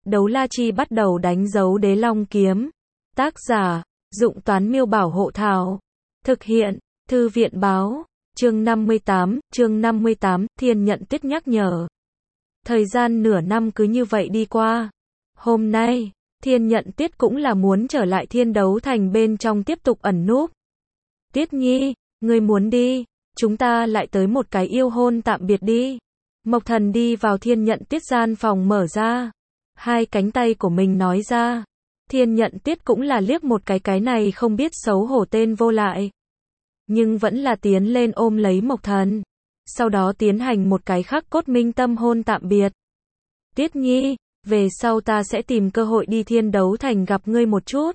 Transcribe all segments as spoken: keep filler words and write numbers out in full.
Đấu la chi bắt đầu đánh dấu đế long kiếm. Tác giả, Dụng Toán Miêu Bảo Hộ Thảo. Thực hiện, Thư viện Báo. Chương năm mươi tám, chương năm mươi tám, Thiên Nhận Tuyết nhắc nhở. Thời gian nửa năm cứ như vậy đi qua. Hôm nay, Thiên Nhận Tuyết cũng là muốn trở lại Thiên Đấu Thành bên trong tiếp tục ẩn núp. Tuyết Nhi, ngươi muốn đi, chúng ta lại tới một cái yêu hôn tạm biệt đi. Mộc Thần đi vào Thiên Nhận Tuyết gian phòng mở ra. Hai cánh tay của mình nói ra. Thiên Nhận Tuyết cũng là liếc một cái cái này không biết xấu hổ tên vô lại. Nhưng vẫn là tiến lên ôm lấy Mộc Thần. Sau đó tiến hành một cái khắc cốt minh tâm hôn tạm biệt. Tuyết Nhi, về sau ta sẽ tìm cơ hội đi Thiên Đấu Thành gặp ngươi một chút.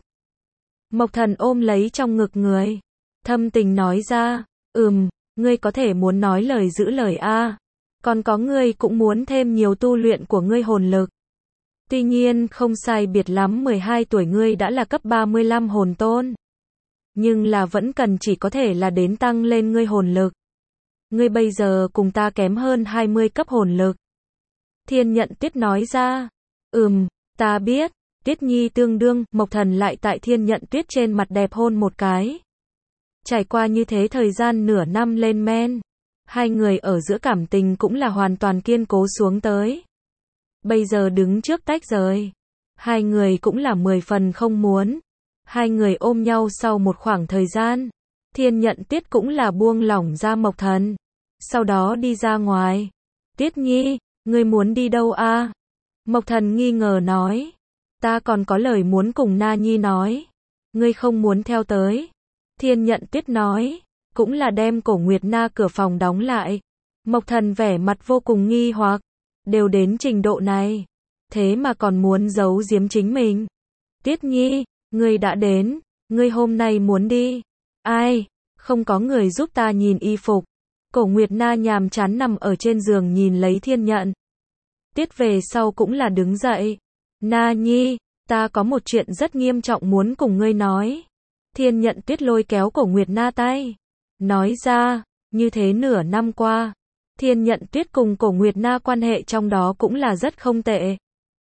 Mộc Thần ôm lấy trong ngực người. Thâm tình nói ra, ừm, ngươi có thể muốn nói lời giữ lời a. Còn có ngươi cũng muốn thêm nhiều tu luyện của ngươi hồn lực. Tuy nhiên không sai biệt lắm mười hai tuổi ngươi đã là cấp ba mươi lăm hồn tôn. Nhưng là vẫn cần chỉ có thể là đến tăng lên ngươi hồn lực. Ngươi bây giờ cùng ta kém hơn hai mươi cấp hồn lực. Thiên Nhận Tuyết nói ra. Ừm, ta biết. Tuyết Nhi tương đương, Mộc Thần lại tại Thiên Nhận Tuyết trên mặt đẹp hôn một cái. Trải qua như thế thời gian nửa năm lên men. Hai người ở giữa cảm tình cũng là hoàn toàn kiên cố xuống tới. Bây giờ đứng trước tách rời. Hai người cũng là mười phần không muốn. Hai người ôm nhau sau một khoảng thời gian. Thiên Nhận Tuyết cũng là buông lỏng ra Mộc Thần. Sau đó đi ra ngoài. Tuyết Nhi, ngươi muốn đi đâu a? Mộc Thần nghi ngờ nói. Ta còn có lời muốn cùng Na Nhi nói. Ngươi không muốn theo tới. Thiên Nhận Tuyết nói. Cũng là đem Cổ Nguyệt Na cửa phòng đóng lại. Mộc Thần vẻ mặt vô cùng nghi hoặc. Đều đến trình độ này. Thế mà còn muốn giấu giếm chính mình. Tuyết Nhi, ngươi đã đến. Ngươi hôm nay muốn đi. Ai? Không có người giúp ta nhìn y phục. Cổ Nguyệt Na nhàm chán nằm ở trên giường nhìn lấy Thiên Nhận Tuyết về sau cũng là đứng dậy. Na Nhi, ta có một chuyện rất nghiêm trọng muốn cùng ngươi nói. Thiên Nhận Tuyết lôi kéo Cổ Nguyệt Na tay. Nói ra, như thế nửa năm qua. Thiên Nhận Tuyết cùng Cổ Nguyệt Na quan hệ trong đó cũng là rất không tệ.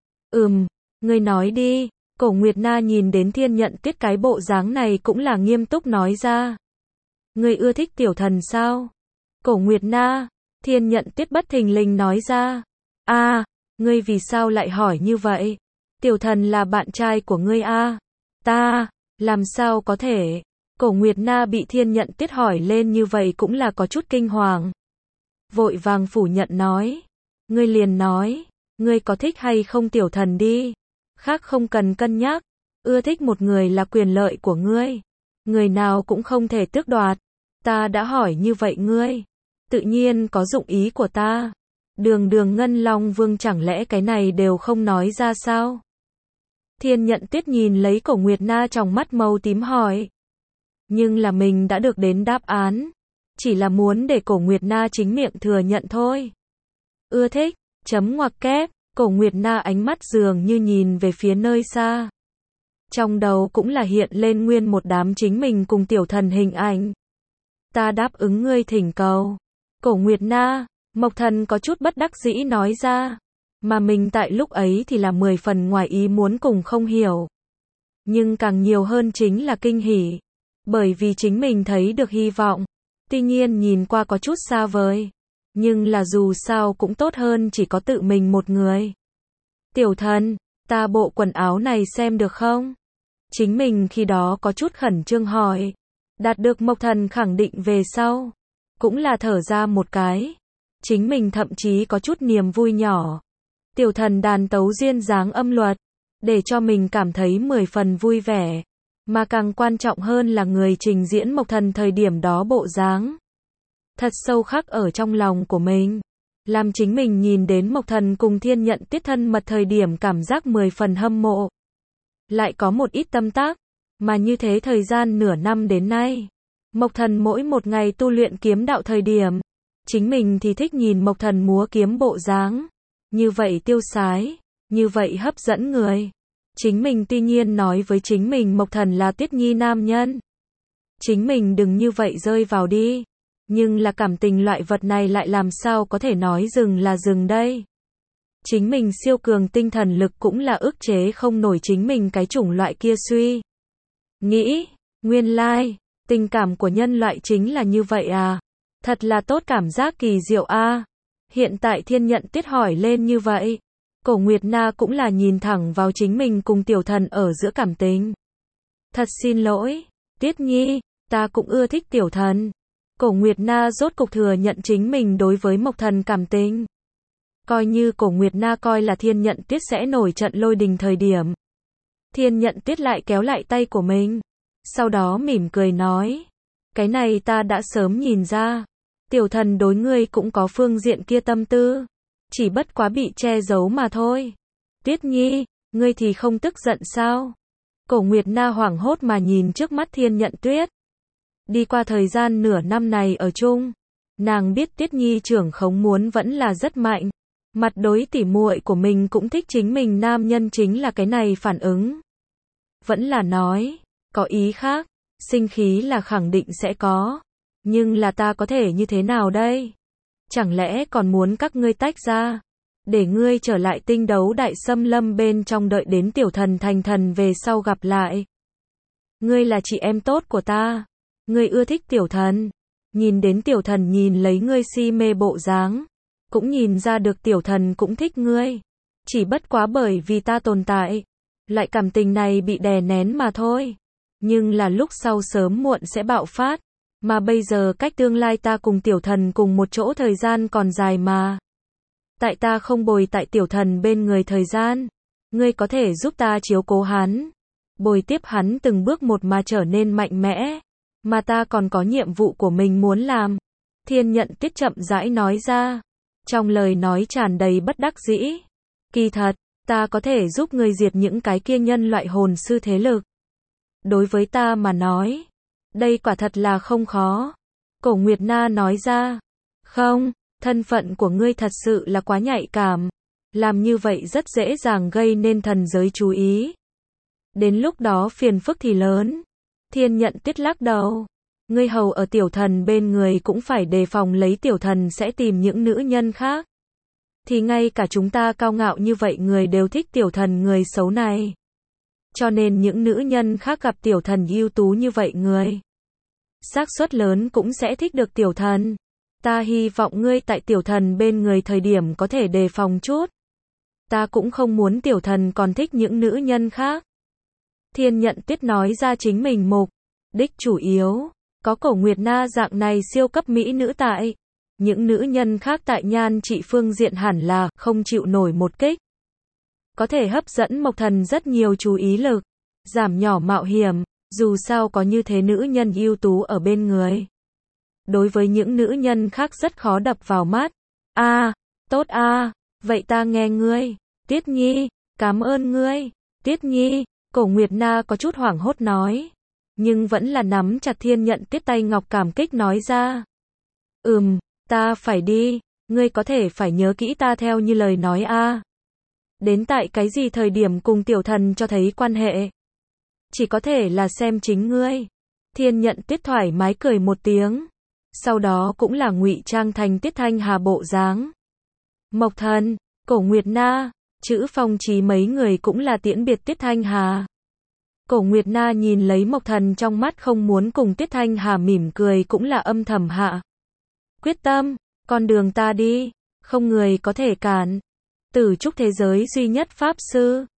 Ừm, ngươi nói đi. Cổ Nguyệt Na nhìn đến Thiên Nhận Tuyết cái bộ dáng này cũng là nghiêm túc nói ra. Ngươi ưa thích tiểu thần sao? Cổ Nguyệt Na, Thiên Nhận Tuyết bất thình lình nói ra. A, à, ngươi vì sao lại hỏi như vậy? Tiểu thần là bạn trai của ngươi a? À? Ta, làm sao có thể? Cổ Nguyệt Na bị Thiên Nhận Tuyết hỏi lên như vậy cũng là có chút kinh hoàng. Vội vàng phủ nhận nói. Ngươi liền nói, ngươi có thích hay không tiểu thần đi. Khác không cần cân nhắc. Ưa thích một người là quyền lợi của ngươi. Người nào cũng không thể tước đoạt. Ta đã hỏi như vậy ngươi. Tự nhiên có dụng ý của ta. Đường đường Ngân Long Vương chẳng lẽ cái này đều không nói ra sao? Thiên Nhận Tuyết nhìn lấy Cổ Nguyệt Na trong mắt màu tím hỏi. Nhưng là mình đã được đến đáp án. Chỉ là muốn để Cổ Nguyệt Na chính miệng thừa nhận thôi. Ưa thích, chấm ngoặc kép, Cổ Nguyệt Na ánh mắt dường như nhìn về phía nơi xa. Trong đầu cũng là hiện lên nguyên một đám chính mình cùng tiểu thần hình ảnh. Ta đáp ứng ngươi thỉnh cầu. Cổ Nguyệt Na, Mộc Thần có chút bất đắc dĩ nói ra. Mà mình tại lúc ấy thì là mười phần ngoài ý muốn cùng không hiểu. Nhưng càng nhiều hơn chính là kinh hỉ. Bởi vì chính mình thấy được hy vọng. Tuy nhiên nhìn qua có chút xa vời. Nhưng là dù sao cũng tốt hơn chỉ có tự mình một người. Tiểu thần, ta bộ quần áo này xem được không? Chính mình khi đó có chút khẩn trương hỏi. Đạt được Mộc Thần khẳng định về sau. Cũng là thở ra một cái. Chính mình thậm chí có chút niềm vui nhỏ. Tiểu thần đàn tấu duyên dáng âm luật. Để cho mình cảm thấy mười phần vui vẻ. Mà càng quan trọng hơn là người trình diễn Mộc Thần thời điểm đó bộ dáng. Thật sâu khắc ở trong lòng của mình. Làm chính mình nhìn đến Mộc Thần cùng Thiên Nhận Tuyết thân mật thời điểm cảm giác mười phần hâm mộ. Lại có một ít tâm tác. Mà như thế thời gian nửa năm đến nay. Mộc Thần mỗi một ngày tu luyện kiếm đạo thời điểm. Chính mình thì thích nhìn Mộc Thần múa kiếm bộ dáng. Như vậy tiêu sái. Như vậy hấp dẫn người. Chính mình tuy nhiên nói với chính mình Mộc Thần là Tuyết Nhi nam nhân. Chính mình đừng như vậy rơi vào đi. Nhưng là cảm tình loại vật này lại làm sao có thể nói dừng là dừng đây. Chính mình siêu cường tinh thần lực cũng là ức chế không nổi chính mình cái chủng loại kia suy. Nghĩ, nguyên lai, tình cảm của nhân loại chính là như vậy à? Thật là tốt cảm giác kỳ diệu a. Hiện tại Thiên Nhận Tuyết hỏi lên như vậy. Cổ Nguyệt Na cũng là nhìn thẳng vào chính mình cùng tiểu thần ở giữa cảm tình. Thật xin lỗi, Tuyết Nhi, ta cũng ưa thích tiểu thần. Cổ Nguyệt Na rốt cục thừa nhận chính mình đối với Mộc Thần cảm tình. Coi như Cổ Nguyệt Na coi là Thiên Nhận Tuyết sẽ nổi trận lôi đình thời điểm. Thiên Nhận Tuyết lại kéo lại tay của mình. Sau đó mỉm cười nói. Cái này ta đã sớm nhìn ra. Tiểu thần đối ngươi cũng có phương diện kia tâm tư. Chỉ bất quá bị che giấu mà thôi. Tuyết Nhi, ngươi thì không tức giận sao? Cổ Nguyệt Na hoảng hốt mà nhìn trước mắt Thiên Nhận Tuyết. Đi qua thời gian nửa năm này ở chung, nàng biết Tuyết Nhi trưởng khống muốn vẫn là rất mạnh. Mặt đối tỉ muội của mình cũng thích chính mình nam nhân chính là cái này phản ứng. Vẫn là nói, có ý khác, sinh khí là khẳng định sẽ có. Nhưng là ta có thể như thế nào đây? Chẳng lẽ còn muốn các ngươi tách ra? Để ngươi trở lại tinh đấu đại xâm lâm bên trong đợi đến tiểu thần thành thần về sau gặp lại. Ngươi là chị em tốt của ta. Ngươi ưa thích tiểu thần. Nhìn đến tiểu thần nhìn lấy ngươi si mê bộ dáng. Cũng nhìn ra được tiểu thần cũng thích ngươi. Chỉ bất quá bởi vì ta tồn tại. Lại cảm tình này bị đè nén mà thôi. Nhưng là lúc sau sớm muộn sẽ bạo phát. Mà bây giờ cách tương lai ta cùng tiểu thần cùng một chỗ thời gian còn dài mà. Tại ta không bồi tại tiểu thần bên người thời gian. Ngươi có thể giúp ta chiếu cố hắn. Bồi tiếp hắn từng bước một mà trở nên mạnh mẽ. Mà ta còn có nhiệm vụ của mình muốn làm. Thiên Nhận Tuyết chậm rãi nói ra. Trong lời nói tràn đầy bất đắc dĩ. Kỳ thật, ta có thể giúp ngươi diệt những cái kia nhân loại hồn sư thế lực. Đối với ta mà nói, đây quả thật là không khó. Cổ Nguyệt Na nói ra. Không, thân phận của ngươi thật sự là quá nhạy cảm. Làm như vậy rất dễ dàng gây nên thần giới chú ý. Đến lúc đó phiền phức thì lớn. Thiên Nhận Tuyết lắc đầu. Ngươi hầu ở tiểu thần bên người cũng phải đề phòng lấy tiểu thần sẽ tìm những nữ nhân khác. Thì ngay cả chúng ta cao ngạo như vậy người đều thích tiểu thần người xấu này. Cho nên những nữ nhân khác gặp tiểu thần ưu tú như vậy người. Xác suất lớn cũng sẽ thích được tiểu thần. Ta hy vọng ngươi tại tiểu thần bên người thời điểm có thể đề phòng chút. Ta cũng không muốn tiểu thần còn thích những nữ nhân khác. Thiên Nhận Tuyết nói ra chính mình mục đích chủ yếu. Có Cổ Nguyệt Na dạng này siêu cấp mỹ nữ tại. Những nữ nhân khác tại nhan trị phương diện hẳn là không chịu nổi một kích. Có thể hấp dẫn Mộc Thần rất nhiều chú ý lực. Giảm nhỏ mạo hiểm. Dù sao có như thế nữ nhân ưu tú ở bên người. Đối với những nữ nhân khác rất khó đập vào mắt. A, à, tốt a, à, vậy ta nghe ngươi. Tuyết Nhi, cảm ơn ngươi. Tuyết Nhi, Cổ Nguyệt Na có chút hoảng hốt nói. Nhưng vẫn là nắm chặt Thiên Nhận Tuyết tay ngọc cảm kích nói ra. Ừm, ta phải đi, ngươi có thể phải nhớ kỹ ta theo như lời nói a. À. Đến tại cái gì thời điểm cùng tiểu thần cho thấy quan hệ. Chỉ có thể là xem chính ngươi. Thiên Nhận Tuyết thoải mái cười một tiếng. Sau đó cũng là ngụy trang thành Tiết Thanh Hà bộ dáng. Mộc Thần, Cổ Nguyệt Na, Chữ Phong Chí mấy người cũng là tiễn biệt Tiết Thanh Hà. Cổ Nguyệt Na nhìn lấy Mộc Thần trong mắt không muốn cùng Tiết Thanh Hà mỉm cười cũng là âm thầm hạ. Quyết tâm, con đường ta đi, không người có thể cản. Tử trúc thế giới duy nhất pháp sư.